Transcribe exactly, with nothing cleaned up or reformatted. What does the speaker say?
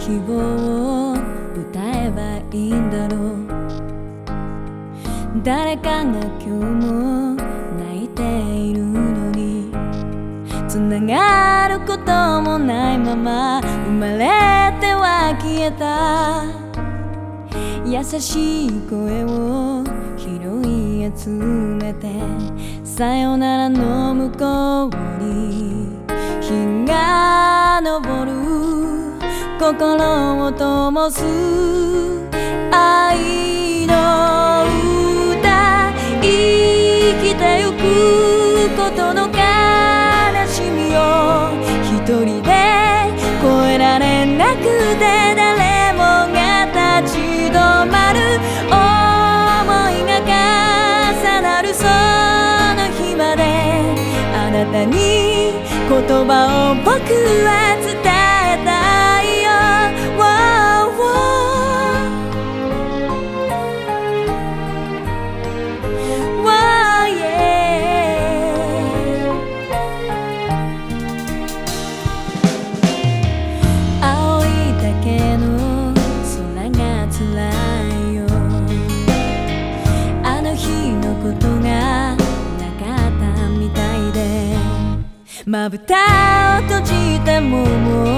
希望を歌えばいいんだろう。誰かが今日も泣いているのに、つながることもないまま生まれては消えた。優しい声を拾い集めて、さよならの向こうに日が昇る。心を灯す愛の歌、生きてゆくことの悲しみを一人で越えられなくて、誰もが立ち止まる。想いが重なるその日まで、あなたに言葉を僕は伝えたいよ。青いだけの空が辛いよ。あの日のことがなかったみたいで、まぶたを閉じてももう